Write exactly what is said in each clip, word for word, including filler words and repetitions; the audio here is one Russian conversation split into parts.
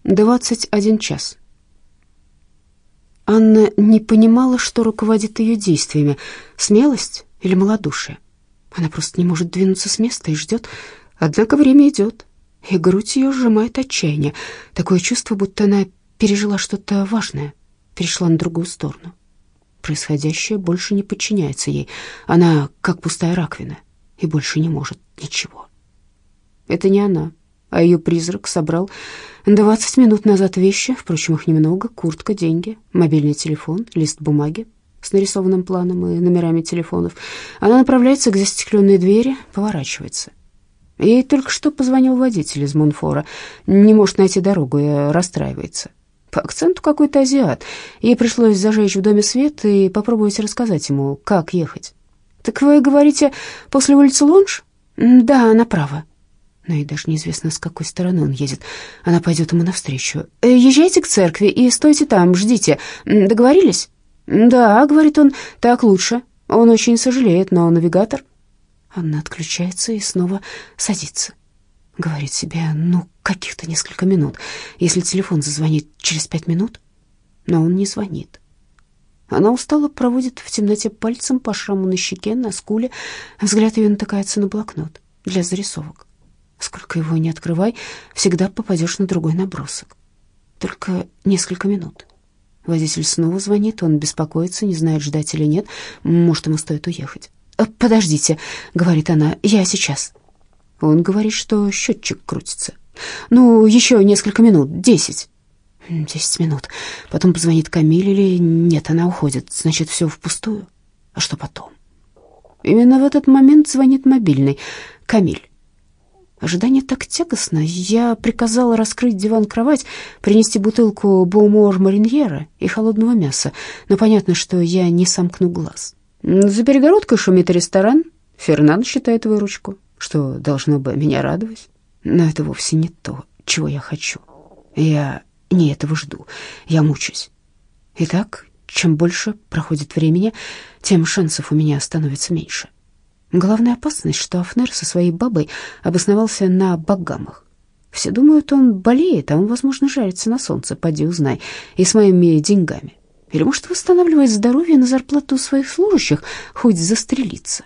двадцать один час. Анна не понимала, что руководит ее действиями, смелость или малодушие. Она просто не может двинуться с места и ждет. Однако время идет, и грудь ее сжимает отчаяние. Такое чувство, будто она пережила что-то важное, перешла на другую сторону. Происходящее больше не подчиняется ей. Она как пустая раковина и больше не может ничего. Это не она, а ее призрак собрал двадцать минут назад вещи, впрочем, их немного: куртка, деньги, мобильный телефон, лист бумаги с нарисованным планом и номерами телефонов. Она направляется к застекленной двери, поворачивается. Ей только что позвонил водитель из Монфора. Не может найти дорогу и расстраивается. По акценту какой-то азиат. Ей пришлось зажечь в доме свет и попробовать рассказать ему, как ехать. «Так вы говорите, после улицы Лонж?» «Да, направо». Но ей даже неизвестно, с какой стороны он едет. Она пойдет ему навстречу. «Езжайте к церкви и стойте там, ждите. Договорились?» «Да», — говорит он, — «так лучше. Он очень сожалеет, но навигатор...» Она отключается и снова садится. Говорит себе, ну, каких-то несколько минут, если телефон зазвонит через пять минут. Но он не звонит. Она устало проводит в темноте пальцем по шраму на щеке, на скуле. Взгляд ее натыкается на блокнот для зарисовок. Сколько его ни открывай, всегда попадешь на другой набросок. Только несколько минут. Водитель снова звонит, он беспокоится, не знает, ждать или нет. Может, ему стоит уехать. «Подождите», — говорит она, — «я сейчас». Он говорит, что счетчик крутится. «Ну, еще несколько минут, десять». Десять минут. Потом позвонит Камиль или нет, она уходит. Значит, все впустую. А что потом? Именно в этот момент звонит мобильный. Камиль. Ожидание так тягостно. Я приказала раскрыть диван-кровать, принести бутылку Боумор Мариньера и холодного мяса. Но понятно, что я не сомкну глаз. За перегородкой шумит ресторан. Фернан считает выручку, что должно бы меня радовать. Но это вовсе не то, чего я хочу. Я не этого жду. Я мучаюсь. Итак, чем больше проходит времени, тем шансов у меня становится меньше. Главная опасность, что Афнер со своей бабой обосновался на Багамах. Все думают, он болеет, а он, возможно, жарится на солнце, поди узнай, и с моими деньгами. Или, может, восстанавливает здоровье на зарплату своих служащих, хоть застрелиться.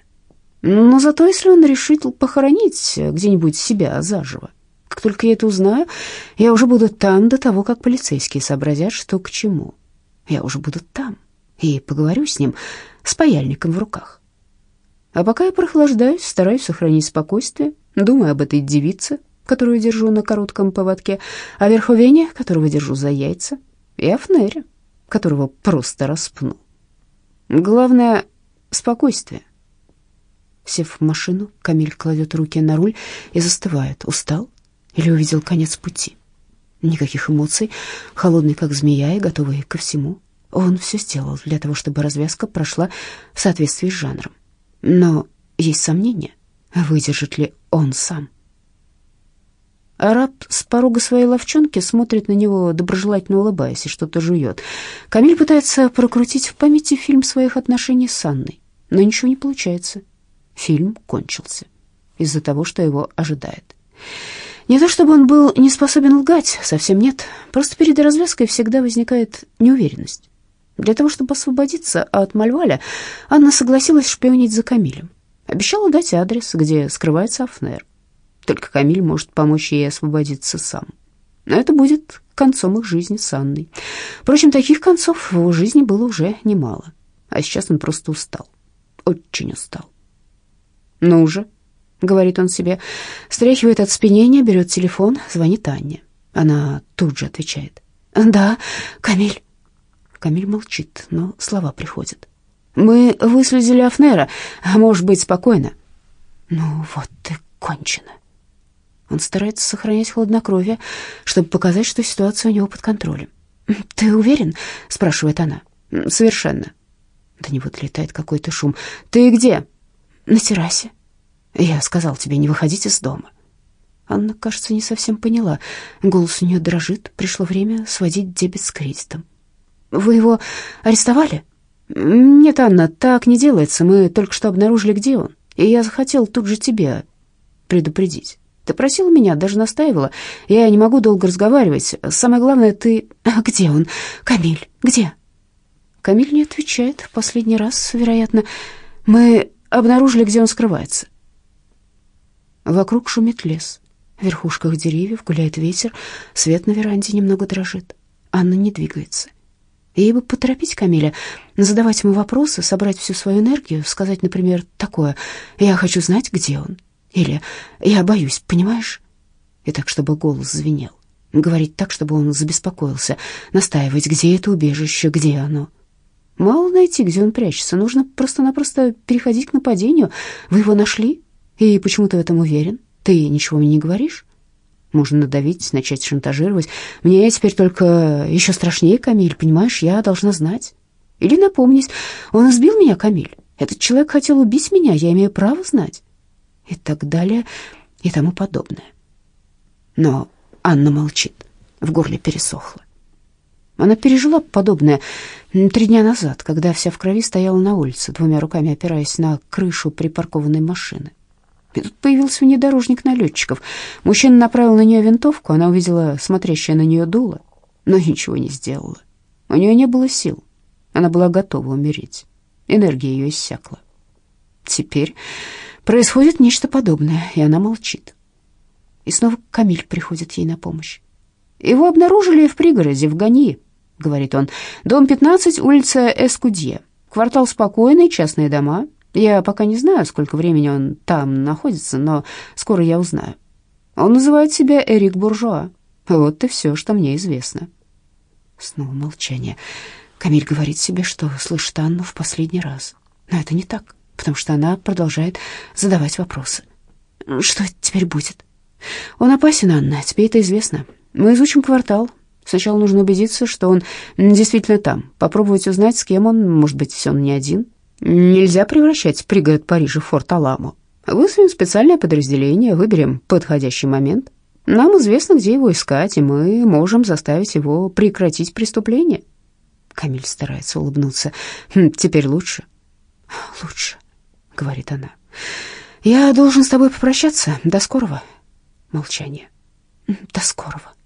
Но зато, если он решит похоронить где-нибудь себя заживо, как только я это узнаю, я уже буду там до того, как полицейские сообразят, что к чему. Я уже буду там и поговорю с ним с паяльником в руках. А пока я прохлаждаюсь, стараюсь сохранить спокойствие, думаю об этой девице, которую держу на коротком поводке, о Верховене, которого держу за яйца, и о Фнере, которого просто распну. Главное — спокойствие. Сев в машину, Камиль кладет руки на руль и застывает. Устал или увидел конец пути? Никаких эмоций, холодный как змея и готовый ко всему. Он все сделал для того, чтобы развязка прошла в соответствии с жанром. Но есть сомнения, выдержит ли он сам. Араб с порога своей ловчонки смотрит на него, доброжелательно улыбаясь, и что-то жует. Камиль пытается прокрутить в памяти фильм своих отношений с Анной, но ничего не получается. Фильм кончился из-за того, что его ожидает. Не то чтобы он был не способен лгать, совсем нет. Просто перед развязкой всегда возникает неуверенность. Для того, чтобы освободиться от Мальваля, Анна согласилась шпионить за Камилем. Обещала дать адрес, где скрывается Афнер. Только Камиль может помочь ей освободиться сам. Но это будет концом их жизни с Анной. Впрочем, таких концов в его жизни было уже немало. А сейчас он просто устал. Очень устал. «Ну же», — говорит он себе, стряхивает оцепенение, берет телефон, звонит Анне. Она тут же отвечает. «Да, Камиль». Камиль молчит, но слова приходят. «Мы выследили Афнера. Можешь быть спокойна». «Ну вот ты кончена». Он старается сохранять хладнокровие, чтобы показать, что ситуация у него под контролем. «Ты уверен?» — спрашивает она. «Совершенно». До него долетает какой-то шум. «Ты где?» «На террасе». «Я сказал тебе не выходить из дома». Анна, кажется, не совсем поняла. Голос у нее дрожит. Пришло время сводить дебет с кредитом. «Вы его арестовали?» «Нет, Анна, так не делается. Мы только что обнаружили, где он. И я захотел тут же тебя предупредить. Ты просила меня, даже настаивала. Я не могу долго разговаривать. Самое главное, ты... А где он? Камиль, где?» Камиль не отвечает. В последний раз, вероятно. Мы обнаружили, где он скрывается. Вокруг шумит лес. В верхушках деревьев гуляет ветер. Свет на веранде немного дрожит. Анна не двигается. Ей бы поторопить Камиля, задавать ему вопросы, собрать всю свою энергию, сказать, например, такое: «Я хочу знать, где он». Или «Я боюсь, понимаешь?» И так, чтобы голос звенел. Говорить так, чтобы он забеспокоился. Настаивать, где это убежище, где оно. Мало найти, где он прячется. Нужно просто-напросто переходить к нападению. Вы его нашли? И почему ты в этом уверен? Ты ничего мне не говоришь? Можно надавить, начать шантажировать. Мне теперь только еще страшнее, Камиль, понимаешь? Я должна знать. Или напомнить: он избил меня, Камиль. Этот человек хотел убить меня, я имею право знать. И так далее, и тому подобное. Но Анна молчит, в горле пересохло. Она пережила подобное три дня назад, когда вся в крови стояла на улице, двумя руками опираясь на крышу припаркованной машины. И тут появился внедорожник налетчиков. Мужчина направил на нее винтовку, она увидела смотрящее на нее дуло, но ничего не сделала. У нее не было сил, она была готова умереть, энергия ее иссякла. Теперь происходит нечто подобное, и она молчит. И снова Камиль приходит ей на помощь. «Его обнаружили в пригороде, в Ганьи», — говорит он. «Дом пятнадцать, улица Эскудье. Квартал спокойный, частные дома. Я пока не знаю, сколько времени он там находится, но скоро я узнаю. Он называет себя Эрик Буржуа. Вот и все, что мне известно». Снова молчание. Камиль говорит себе, что слышит Анну в последний раз. Но это не так, потому что она продолжает задавать вопросы. «Что теперь будет?» «Он опасен, Анна, тебе это известно. Мы изучим квартал. Сначала нужно убедиться, что он действительно там, попробовать узнать, с кем он, может быть, он не один. Нельзя превращать пригород Парижа в Форт Аламо. Вызовем специальное подразделение, выберем подходящий момент. Нам известно, где его искать, и мы можем заставить его прекратить преступление». Камиль старается улыбнуться. «Теперь лучше?» «Лучше», — говорит она. «Я должен с тобой попрощаться. До скорого». Молчание. «До скорого».